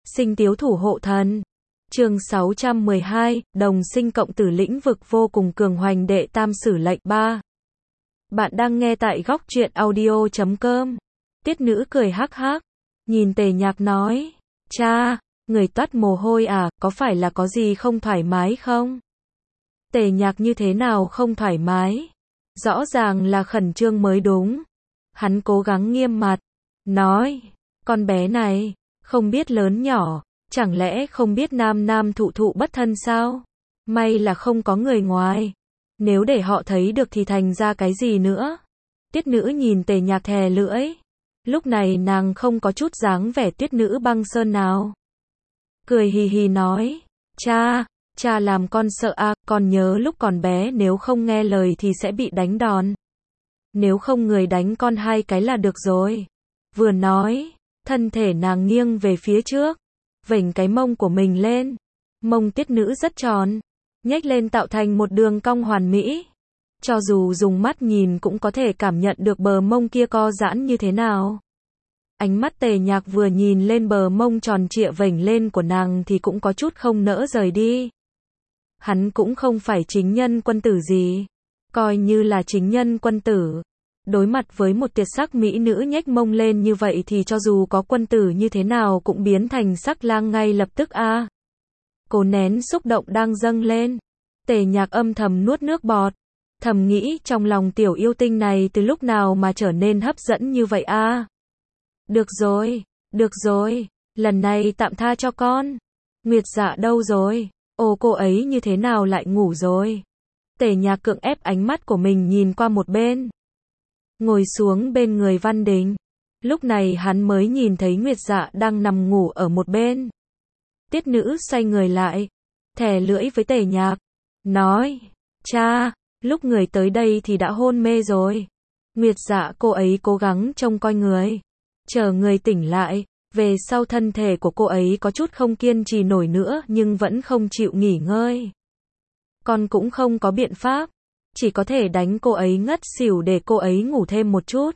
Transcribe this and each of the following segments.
Sinh tiếu thủ hộ thần. Chương 612, đồng sinh cộng tử lĩnh vực vô cùng cường hoành đệ tam sử lệnh 3. Bạn đang nghe tại góc truyện audio.com. Tiết nữ cười hắc hắc, nhìn Tề Nhạc nói, cha, người toát mồ hôi à, có phải là có gì không thoải mái không? Tề Nhạc như thế nào không thoải mái? Rõ ràng là khẩn trương mới đúng. Hắn cố gắng nghiêm mặt, nói, con bé này, không biết lớn nhỏ, chẳng lẽ không biết nam nam thụ thụ bất thân sao? May là không có người ngoài. Nếu để họ thấy được thì thành ra cái gì nữa? Tiết nữ nhìn Tề Nhạc thè lưỡi. Lúc này nàng không có chút dáng vẻ tuyết nữ băng sơn nào. Cười hì hì nói, cha làm con sợ à, con nhớ lúc còn bé nếu không nghe lời thì sẽ bị đánh đòn. Nếu không người đánh con 2 cái là được rồi. Vừa nói, thân thể nàng nghiêng về phía trước, vểnh cái mông của mình lên. Mông tiết nữ rất tròn, nhếch lên tạo thành một đường cong hoàn mỹ. Cho dù dùng mắt nhìn cũng có thể cảm nhận được bờ mông kia co giãn như thế nào. Ánh mắt Tề Nhạc vừa nhìn lên bờ mông tròn trịa vểnh lên của nàng thì cũng có chút không nỡ rời đi. Hắn cũng không phải chính nhân quân tử gì. Coi như là chính nhân quân tử. Đối mặt với một tuyệt sắc mỹ nữ nhếch mông lên như vậy thì cho dù có quân tử như thế nào cũng biến thành sắc lang ngay lập tức a. Cố nén xúc động đang dâng lên. Tề Nhạc âm thầm nuốt nước bọt. Thầm nghĩ trong lòng tiểu yêu tinh này từ lúc nào mà trở nên hấp dẫn như vậy a. Được rồi, lần này tạm tha cho con. Nguyệt Dạ đâu rồi? Ồ, cô ấy như thế nào lại ngủ rồi? Tề Nhạc cưỡng ép ánh mắt của mình nhìn qua một bên. Ngồi xuống bên người Văn Đình. Lúc này hắn mới nhìn thấy Nguyệt Dạ đang nằm ngủ ở một bên. Tiết nữ xoay người lại, thè lưỡi với Tề Nhạc, nói, cha, lúc người tới đây thì đã hôn mê rồi. Nguyệt Dạ cô ấy cố gắng trông coi người. Chờ người tỉnh lại, về sau thân thể của cô ấy có chút không kiên trì nổi nữa nhưng vẫn không chịu nghỉ ngơi. Con cũng không có biện pháp, chỉ có thể đánh cô ấy ngất xỉu để cô ấy ngủ thêm một chút.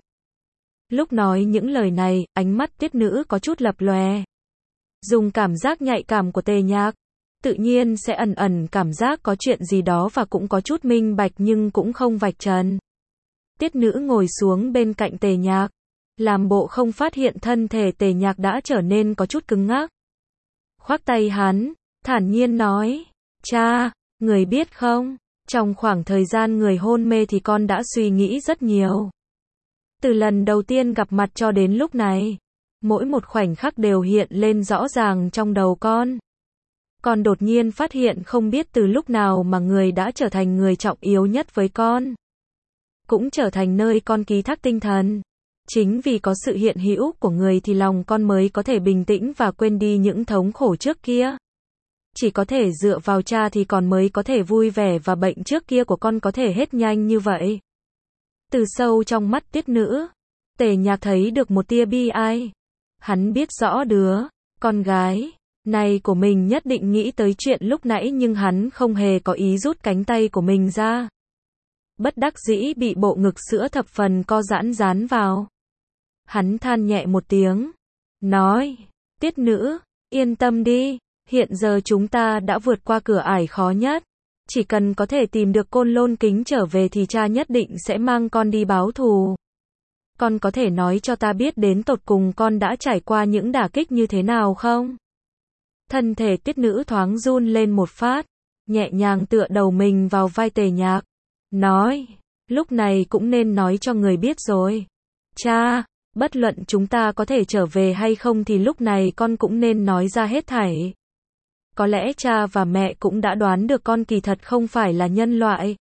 Lúc nói những lời này, ánh mắt tiết nữ có chút lập lòe. Dùng cảm giác nhạy cảm của Tề Nhạc, tự nhiên sẽ ẩn ẩn cảm giác có chuyện gì đó và cũng có chút minh bạch nhưng cũng không vạch trần. Tiết nữ ngồi xuống bên cạnh Tề Nhạc, làm bộ không phát hiện thân thể Tề Nhạc đã trở nên có chút cứng ngắc. Khoác tay hắn, thản nhiên nói, cha, người biết không, trong khoảng thời gian người hôn mê thì con đã suy nghĩ rất nhiều. Từ lần đầu tiên gặp mặt cho đến lúc này, mỗi một khoảnh khắc đều hiện lên rõ ràng trong đầu con. Con đột nhiên phát hiện không biết từ lúc nào mà người đã trở thành người trọng yếu nhất với con. Cũng trở thành nơi con ký thác tinh thần. Chính vì có sự hiện hữu của người thì lòng con mới có thể bình tĩnh và quên đi những thống khổ trước kia. Chỉ có thể dựa vào cha thì con mới có thể vui vẻ và bệnh trước kia của con có thể hết nhanh như vậy. Từ sâu trong mắt tiết nữ, Tề Nhạc thấy được một tia bi ai. Hắn biết rõ đứa con gái này của mình nhất định nghĩ tới chuyện lúc nãy nhưng hắn không hề có ý rút cánh tay của mình ra. Bất đắc dĩ bị bộ ngực sữa thập phần co giãn dán vào. Hắn than nhẹ một tiếng, nói, tiết nữ, yên tâm đi, hiện giờ chúng ta đã vượt qua cửa ải khó nhất. Chỉ cần có thể tìm được Côn Lôn Kính trở về thì cha nhất định sẽ mang con đi báo thù. Con có thể nói cho ta biết đến tột cùng con đã trải qua những đả kích như thế nào không? Thân thể tiết nữ thoáng run lên một phát, nhẹ nhàng tựa đầu mình vào vai Tề Nhạc, nói, lúc này cũng nên nói cho người biết rồi. Cha, bất luận chúng ta có thể trở về hay không thì lúc này con cũng nên nói ra hết thảy. Có lẽ cha và mẹ cũng đã đoán được con kỳ thật không phải là nhân loại.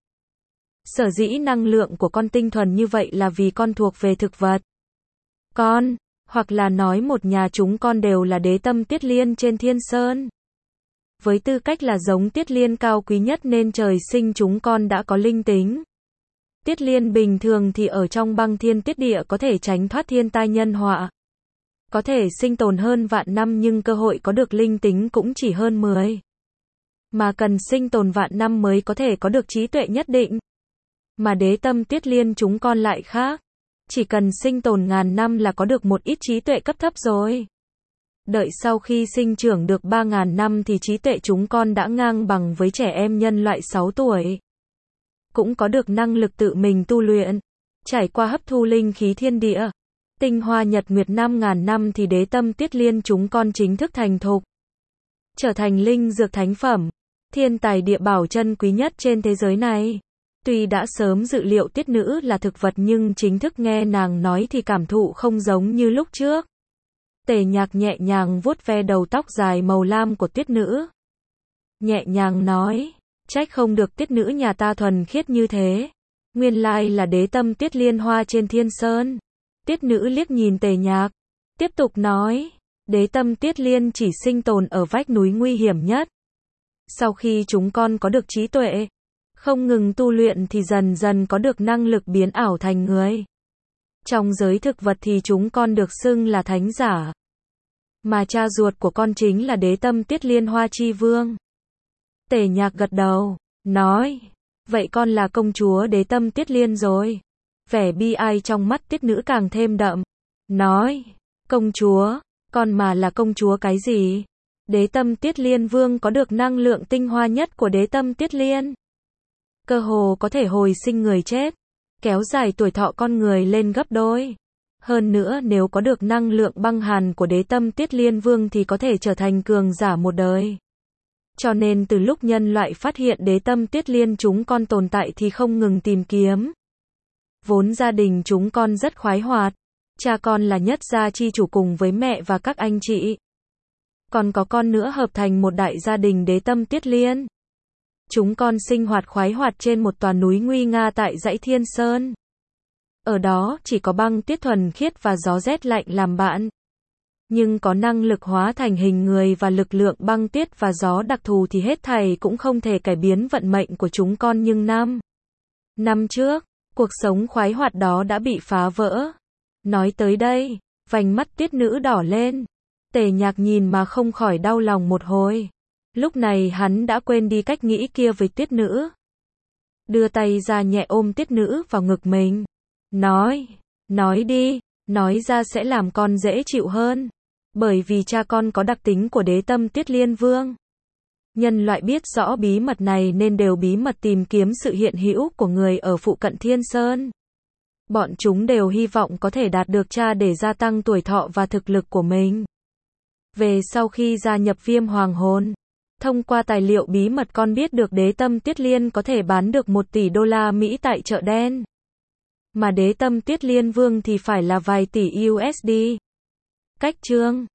Sở dĩ năng lượng của con tinh thuần như vậy là vì con thuộc về thực vật. Con, hoặc là nói một nhà chúng con đều là đế tâm Tiết Liên trên Thiên Sơn. Với tư cách là giống Tiết Liên cao quý nhất nên trời sinh chúng con đã có linh tính. Tiết Liên bình thường thì ở trong băng thiên tiết địa có thể tránh thoát thiên tai nhân họa. Có thể sinh tồn hơn vạn năm nhưng cơ hội có được linh tính cũng chỉ hơn 10. Mà cần sinh tồn vạn năm mới có thể có được trí tuệ nhất định. Mà đế tâm Tiết Liên chúng con lại khác. Chỉ cần sinh tồn ngàn năm là có được một ít trí tuệ cấp thấp rồi. Đợi sau khi sinh trưởng được 3.000 năm thì trí tuệ chúng con đã ngang bằng với trẻ em nhân loại 6 tuổi. Cũng có được năng lực tự mình tu luyện. Trải qua hấp thu linh khí thiên địa, tinh hoa nhật nguyệt 5.000 năm thì đế tâm Tiết Liên chúng con chính thức thành thục. Trở thành linh dược thánh phẩm, thiên tài địa bảo chân quý nhất trên thế giới này. Tuy đã sớm dự liệu Tiết Nữ là thực vật nhưng chính thức nghe nàng nói thì cảm thụ không giống như lúc trước. Tề Nhạc nhẹ nhàng vuốt ve đầu tóc dài màu lam của Tiết Nữ. Nhẹ nhàng nói, trách không được Tiết Nữ nhà ta thuần khiết như thế. Nguyên lai là đế tâm Tiết Liên hoa trên Thiên Sơn. Tiết Nữ liếc nhìn Tề Nhạc, tiếp tục nói, đế tâm Tiết Liên chỉ sinh tồn ở vách núi nguy hiểm nhất. Sau khi chúng con có được trí tuệ, không ngừng tu luyện thì dần dần có được năng lực biến ảo thành người. Trong giới thực vật thì chúng con được xưng là thánh giả. Mà cha ruột của con chính là đế tâm Tiết Liên Hoa Chi Vương. Tề Nhạc gật đầu, nói, vậy con là công chúa đế tâm Tiết Liên rồi. Vẻ bi ai trong mắt Tiết Nữ càng thêm đậm. Nói, công chúa, con mà là công chúa cái gì? Đế tâm Tiết Liên Vương có được năng lượng tinh hoa nhất của đế tâm Tiết Liên. Cơ hồ có thể hồi sinh người chết, kéo dài tuổi thọ con người lên gấp đôi. Hơn nữa nếu có được năng lượng băng hàn của đế tâm Tiết Liên Vương thì có thể trở thành cường giả một đời. Cho nên từ lúc nhân loại phát hiện đế tâm Tiết Liên chúng con tồn tại thì không ngừng tìm kiếm. Vốn gia đình chúng con rất khoái hoạt. Cha con là nhất gia chi chủ cùng với mẹ và các anh chị. Còn có con nữa hợp thành một đại gia đình đế tâm Tiết Liên. Chúng con sinh hoạt khoái hoạt trên một tòa núi nguy nga tại dãy Thiên Sơn. Ở đó chỉ có băng tuyết thuần khiết và gió rét lạnh làm bạn. Nhưng có năng lực hóa thành hình người và lực lượng băng tuyết và gió đặc thù thì hết thảy cũng không thể cải biến vận mệnh của chúng con. Nhưng năm trước, cuộc sống khoái hoạt đó đã bị phá vỡ. Nói tới đây, vành mắt Tiết Nữ đỏ lên. Tề Nhạc nhìn mà không khỏi đau lòng một hồi. Lúc này hắn đã quên đi cách nghĩ kia với Tiết Nữ. Đưa tay ra nhẹ ôm Tiết Nữ vào ngực mình. Nói đi, nói ra sẽ làm con dễ chịu hơn. Bởi vì cha con có đặc tính của đế tâm Tiết Liên Vương. Nhân loại biết rõ bí mật này nên đều bí mật tìm kiếm sự hiện hữu của người ở phụ cận Thiên Sơn. Bọn chúng đều hy vọng có thể đạt được cha để gia tăng tuổi thọ và thực lực của mình. Về sau khi gia nhập Viêm Hoàng Hồn, thông qua tài liệu bí mật con biết được đế tâm Tiết Liên có thể bán được 1 tỷ đô la Mỹ tại chợ đen. Mà đế tâm Tiết Liên Vương thì phải là vài tỷ USD. Cách chương